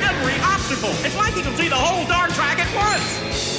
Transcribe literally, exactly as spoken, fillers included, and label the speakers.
Speaker 1: every obstacle. It's like he can see the whole darn track at once.